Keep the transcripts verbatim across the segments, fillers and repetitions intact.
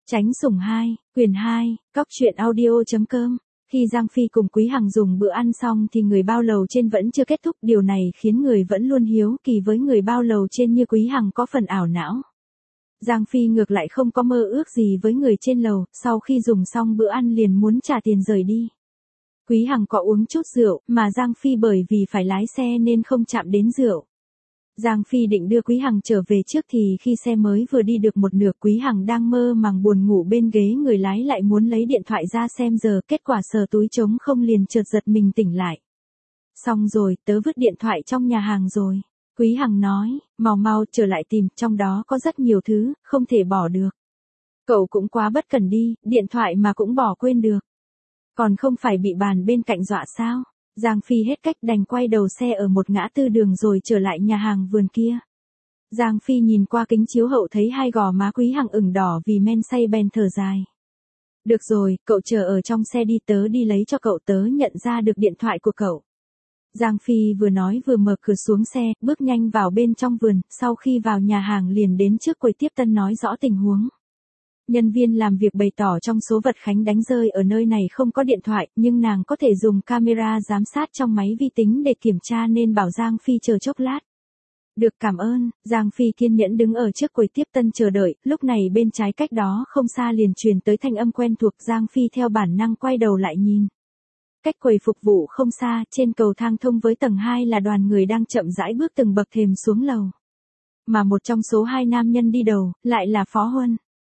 Tránh sủng hai, quyển hai, cóc truyện audio.com. Khi Giang Phi cùng Quý Hằng dùng bữa ăn xong thì người bao lầu trên vẫn chưa kết thúc, điều này khiến người vẫn luôn hiếu kỳ với người bao lầu trên như Quý Hằng có phần ảo não. Giang Phi ngược lại không có mơ ước gì với người trên lầu, sau khi dùng xong bữa ăn liền muốn trả tiền rời đi. Quý Hằng có uống chút rượu, mà Giang Phi bởi vì phải lái xe nên không chạm đến rượu. Giang Phi định đưa Quý Hằng trở về trước thì khi xe mới vừa đi được một nửa, Quý Hằng đang mơ màng buồn ngủ bên ghế người lái lại muốn lấy điện thoại ra xem giờ, kết quả sờ túi trống không liền chợt giật mình tỉnh lại. Xong rồi, tớ vứt điện thoại trong nhà hàng rồi. Quý Hằng nói, mau mau trở lại tìm, trong đó có rất nhiều thứ, không thể bỏ được. Cậu cũng quá bất cẩn đi, điện thoại mà cũng bỏ quên được. Còn không phải bị bàn bên cạnh dọa sao? Giang Phi hết cách đành quay đầu xe ở một ngã tư đường rồi trở lại nhà hàng vườn kia. Giang Phi nhìn qua kính chiếu hậu thấy hai gò má Quý Hằng ửng đỏ vì men say bèn thở dài. Được rồi, cậu chờ ở trong xe đi, tớ đi lấy cho cậu, tớ nhận ra được điện thoại của cậu. Giang Phi vừa nói vừa mở cửa xuống xe, bước nhanh vào bên trong vườn, sau khi vào nhà hàng liền đến trước quầy tiếp tân nói rõ tình huống. Nhân viên làm việc bày tỏ trong số vật Khánh đánh rơi ở nơi này không có điện thoại, nhưng nàng có thể dùng camera giám sát trong máy vi tính để kiểm tra nên bảo Giang Phi chờ chốc lát. Được, cảm ơn. Giang Phi kiên nhẫn đứng ở trước quầy tiếp tân chờ đợi, lúc này bên trái cách đó không xa liền truyền tới thanh âm quen thuộc, Giang Phi theo bản năng quay đầu lại nhìn. Cách quầy phục vụ không xa, trên cầu thang thông với tầng hai là đoàn người đang chậm rãi bước từng bậc thềm xuống lầu. Mà một trong số hai nam nhân đi đầu, lại là Phó Huân.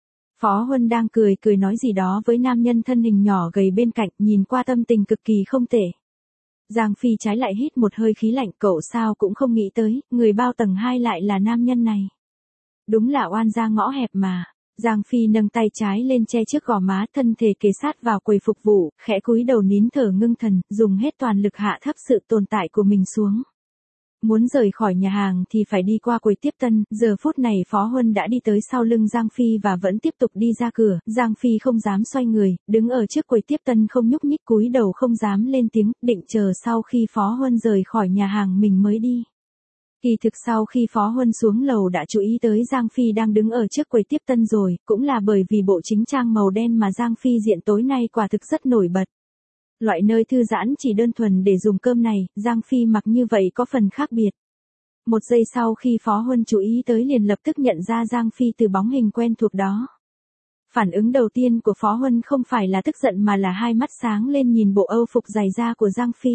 Phó Huân đang cười cười nói gì đó với nam nhân thân hình nhỏ gầy bên cạnh, nhìn qua tâm tình cực kỳ không tệ. Giang Phi trái lại hít một hơi khí lạnh, cậu sao cũng không nghĩ tới, người bao tầng hai lại là nam nhân này. Đúng là oan gia ngõ hẹp mà. Giang Phi nâng tay trái lên che trước gò má, thân thể kề sát vào quầy phục vụ, khẽ cúi đầu nín thở ngưng thần, dùng hết toàn lực hạ thấp sự tồn tại của mình xuống. Muốn rời khỏi nhà hàng thì phải đi qua quầy tiếp tân, giờ phút này Phó Huân đã đi tới sau lưng Giang Phi và vẫn tiếp tục đi ra cửa, Giang Phi không dám xoay người, đứng ở trước quầy tiếp tân không nhúc nhích, cúi đầu không dám lên tiếng, định chờ sau khi Phó Huân rời khỏi nhà hàng mình mới đi. Kỳ thực sau khi Phó Huân xuống lầu đã chú ý tới Giang Phi đang đứng ở trước quầy tiếp tân rồi, cũng là bởi vì bộ chính trang màu đen mà Giang Phi diện tối nay quả thực rất nổi bật. Loại nơi thư giãn chỉ đơn thuần để dùng cơm này, Giang Phi mặc như vậy có phần khác biệt. Một giây sau khi Phó Huân chú ý tới liền lập tức nhận ra Giang Phi từ bóng hình quen thuộc đó. Phản ứng đầu tiên của Phó Huân không phải là tức giận mà là hai mắt sáng lên nhìn bộ âu phục dày da của Giang Phi.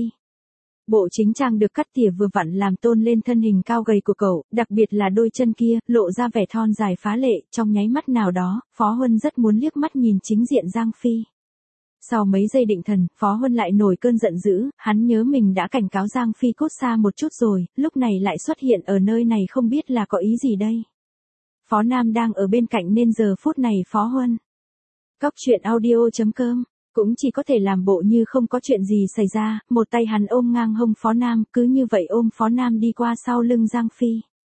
Bộ chính trang được cắt tỉa vừa vặn làm tôn lên thân hình cao gầy của cậu, đặc biệt là đôi chân kia, lộ ra vẻ thon dài phá lệ, trong nháy mắt nào đó, Phó Huân rất muốn liếc mắt nhìn chính diện Giang Phi. Sau mấy giây định thần, Phó Huân lại nổi cơn giận dữ, hắn nhớ mình đã cảnh cáo Giang Phi cút xa một chút rồi, lúc này lại xuất hiện ở nơi này không biết là có ý gì đây. Phó Nam đang ở bên cạnh nên giờ phút này Phó Huân. Cóc truyện audio.com, cũng chỉ có thể làm bộ như không có chuyện gì xảy ra, một tay hắn ôm ngang hông Phó Nam, cứ như vậy ôm Phó Nam đi qua sau lưng Giang Phi.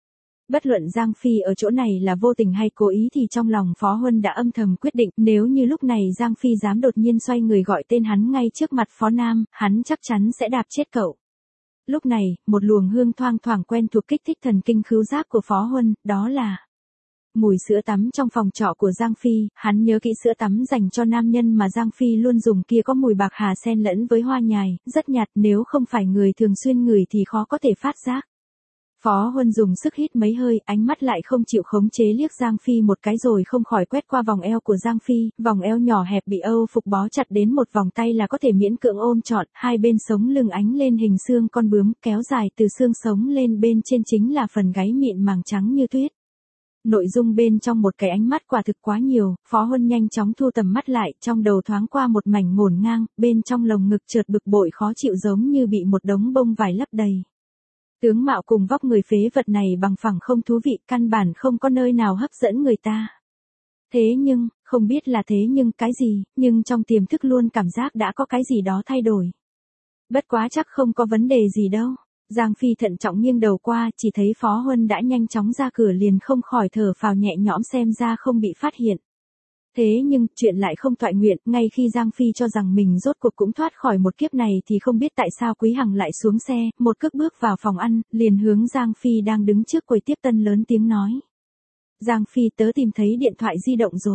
Bất luận Giang Phi ở chỗ này là vô tình hay cố ý thì trong lòng Phó Huân đã âm thầm quyết định, nếu như lúc này Giang Phi dám đột nhiên xoay người gọi tên hắn ngay trước mặt Phó Nam, hắn chắc chắn sẽ đạp chết cậu. Lúc này, một luồng hương thoang thoảng quen thuộc kích thích thần kinh khứu giác của Phó Huân, đó là mùi sữa tắm trong phòng trọ của Giang Phi. Hắn nhớ kỹ sữa tắm dành cho nam nhân mà Giang Phi luôn dùng kia có mùi bạc hà xen lẫn với hoa nhài, rất nhạt, nếu không phải người thường xuyên ngửi thì khó có thể phát giác. Phó Huân dùng sức hít mấy hơi, ánh mắt lại không chịu khống chế liếc Giang Phi một cái rồi không khỏi quét qua vòng eo của Giang Phi, vòng eo nhỏ hẹp bị âu phục bó chặt đến một vòng tay là có thể miễn cưỡng ôm trọn, hai bên sống lưng ánh lên hình xương con bướm, kéo dài từ xương sống lên bên trên chính là phần gáy mịn màng trắng như tuyết. Nội dung bên trong một cái ánh mắt quả thực quá nhiều, Phó Huân nhanh chóng thu tầm mắt lại, trong đầu thoáng qua một mảnh ngổn ngang, bên trong lồng ngực chợt bực bội khó chịu giống như bị một đống bông vải lấp đầy. Tướng mạo cùng vóc người phế vật này bằng phẳng không thú vị, căn bản không có nơi nào hấp dẫn người ta. Thế nhưng, không biết là thế nhưng cái gì, nhưng trong tiềm thức luôn cảm giác đã có cái gì đó thay đổi. Bất quá chắc không có vấn đề gì đâu. Giang Phi thận trọng nghiêng đầu qua, chỉ thấy Phó Huân đã nhanh chóng ra cửa liền không khỏi thở phào nhẹ nhõm xem ra không bị phát hiện. Thế nhưng, chuyện lại không toại nguyện, ngay khi Giang Phi cho rằng mình rốt cuộc cũng thoát khỏi một kiếp này thì không biết tại sao Quý Hằng lại xuống xe, một cước bước vào phòng ăn, liền hướng Giang Phi đang đứng trước quầy tiếp tân lớn tiếng nói. Giang Phi, tớ tìm thấy điện thoại di động rồi.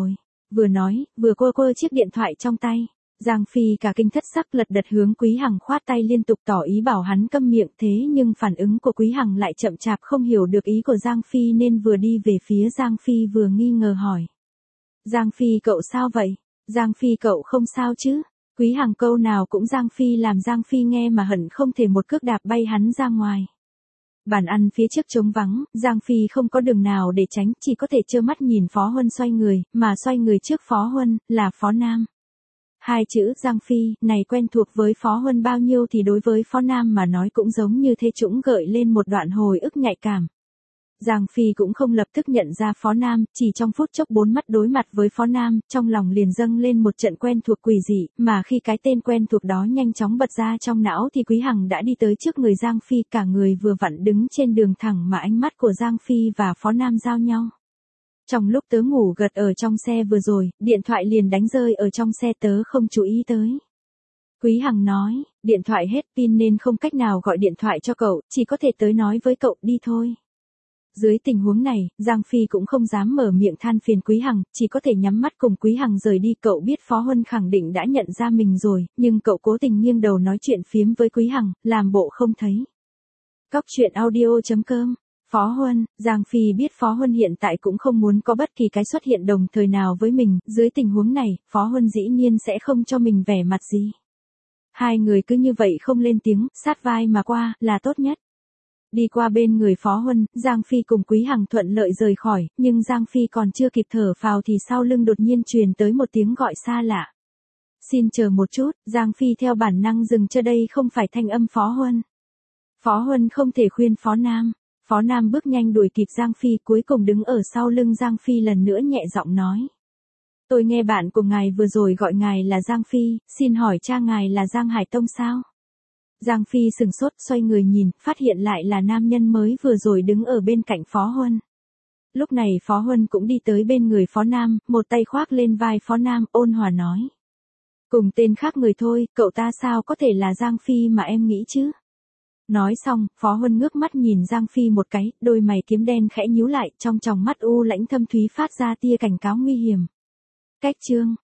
Vừa nói, vừa quơ quơ chiếc điện thoại trong tay. Giang Phi cả kinh thất sắc lật đật hướng Quý Hằng khoát tay liên tục tỏ ý bảo hắn câm miệng, thế nhưng phản ứng của Quý Hằng lại chậm chạp, không hiểu được ý của Giang Phi nên vừa đi về phía Giang Phi vừa nghi ngờ hỏi. Giang Phi cậu sao vậy? Giang Phi cậu không sao chứ? Quý Hằng câu nào cũng Giang Phi làm Giang Phi nghe mà hận không thể một cước đạp bay hắn ra ngoài. Bàn ăn phía trước trống vắng, Giang Phi không có đường nào để tránh, chỉ có thể trơ mắt nhìn Phó Huân xoay người, mà xoay người trước Phó Huân, là Phó Nam. Hai chữ Giang Phi này quen thuộc với Phó Huân bao nhiêu thì đối với Phó Nam mà nói cũng giống như thê trũng gợi lên một đoạn hồi ức nhạy cảm. Giang Phi cũng không lập tức nhận ra Phó Nam, chỉ trong phút chốc bốn mắt đối mặt với Phó Nam, trong lòng liền dâng lên một trận quen thuộc quỷ dị, mà khi cái tên quen thuộc đó nhanh chóng bật ra trong não thì Quý Hằng đã đi tới trước người Giang Phi, cả người vừa vặn đứng trên đường thẳng mà ánh mắt của Giang Phi và Phó Nam giao nhau. Trong lúc tớ ngủ gật ở trong xe vừa rồi, điện thoại liền đánh rơi ở trong xe, tớ không chú ý tới. Quý Hằng nói, điện thoại hết pin nên không cách nào gọi điện thoại cho cậu, chỉ có thể tới nói với cậu đi thôi. Dưới tình huống này, Giang Phi cũng không dám mở miệng than phiền Quý Hằng, chỉ có thể nhắm mắt cùng Quý Hằng rời đi. Cậu biết Phó Huân khẳng định đã nhận ra mình rồi, nhưng cậu cố tình nghiêng đầu nói chuyện phiếm với Quý Hằng, làm bộ không thấy. Cóc truyện audio chấm com. Phó Huân, Giang Phi biết Phó Huân hiện tại cũng không muốn có bất kỳ cái xuất hiện đồng thời nào với mình, dưới tình huống này, Phó Huân dĩ nhiên sẽ không cho mình vẻ mặt gì. Hai người cứ như vậy không lên tiếng, sát vai mà qua, là tốt nhất. Đi qua bên người Phó Huân, Giang Phi cùng Quý Hằng thuận lợi rời khỏi, nhưng Giang Phi còn chưa kịp thở phào thì sau lưng đột nhiên truyền tới một tiếng gọi xa lạ. Xin chờ một chút, Giang Phi theo bản năng dừng chân, đây không phải thanh âm Phó Huân. Phó Huân không thể khuyên Phó Nam. Phó Nam bước nhanh đuổi kịp Giang Phi, cuối cùng đứng ở sau lưng Giang Phi lần nữa nhẹ giọng nói. Tôi nghe bạn của ngài vừa rồi gọi ngài là Giang Phi, xin hỏi cha ngài là Giang Hải Tông sao? Giang Phi sừng sốt xoay người nhìn, phát hiện lại là nam nhân mới vừa rồi đứng ở bên cạnh Phó Huân. Lúc này Phó Huân cũng đi tới bên người Phó Nam, một tay khoác lên vai Phó Nam, ôn hòa nói. Cùng tên khác người thôi, cậu ta sao có thể là Giang Phi mà em nghĩ chứ? Nói xong, Phó Huân ngước mắt nhìn Giang Phi một cái, đôi mày kiếm đen khẽ nhíu lại, trong tròng mắt u lãnh thâm thúy phát ra tia cảnh cáo nguy hiểm. Cách chương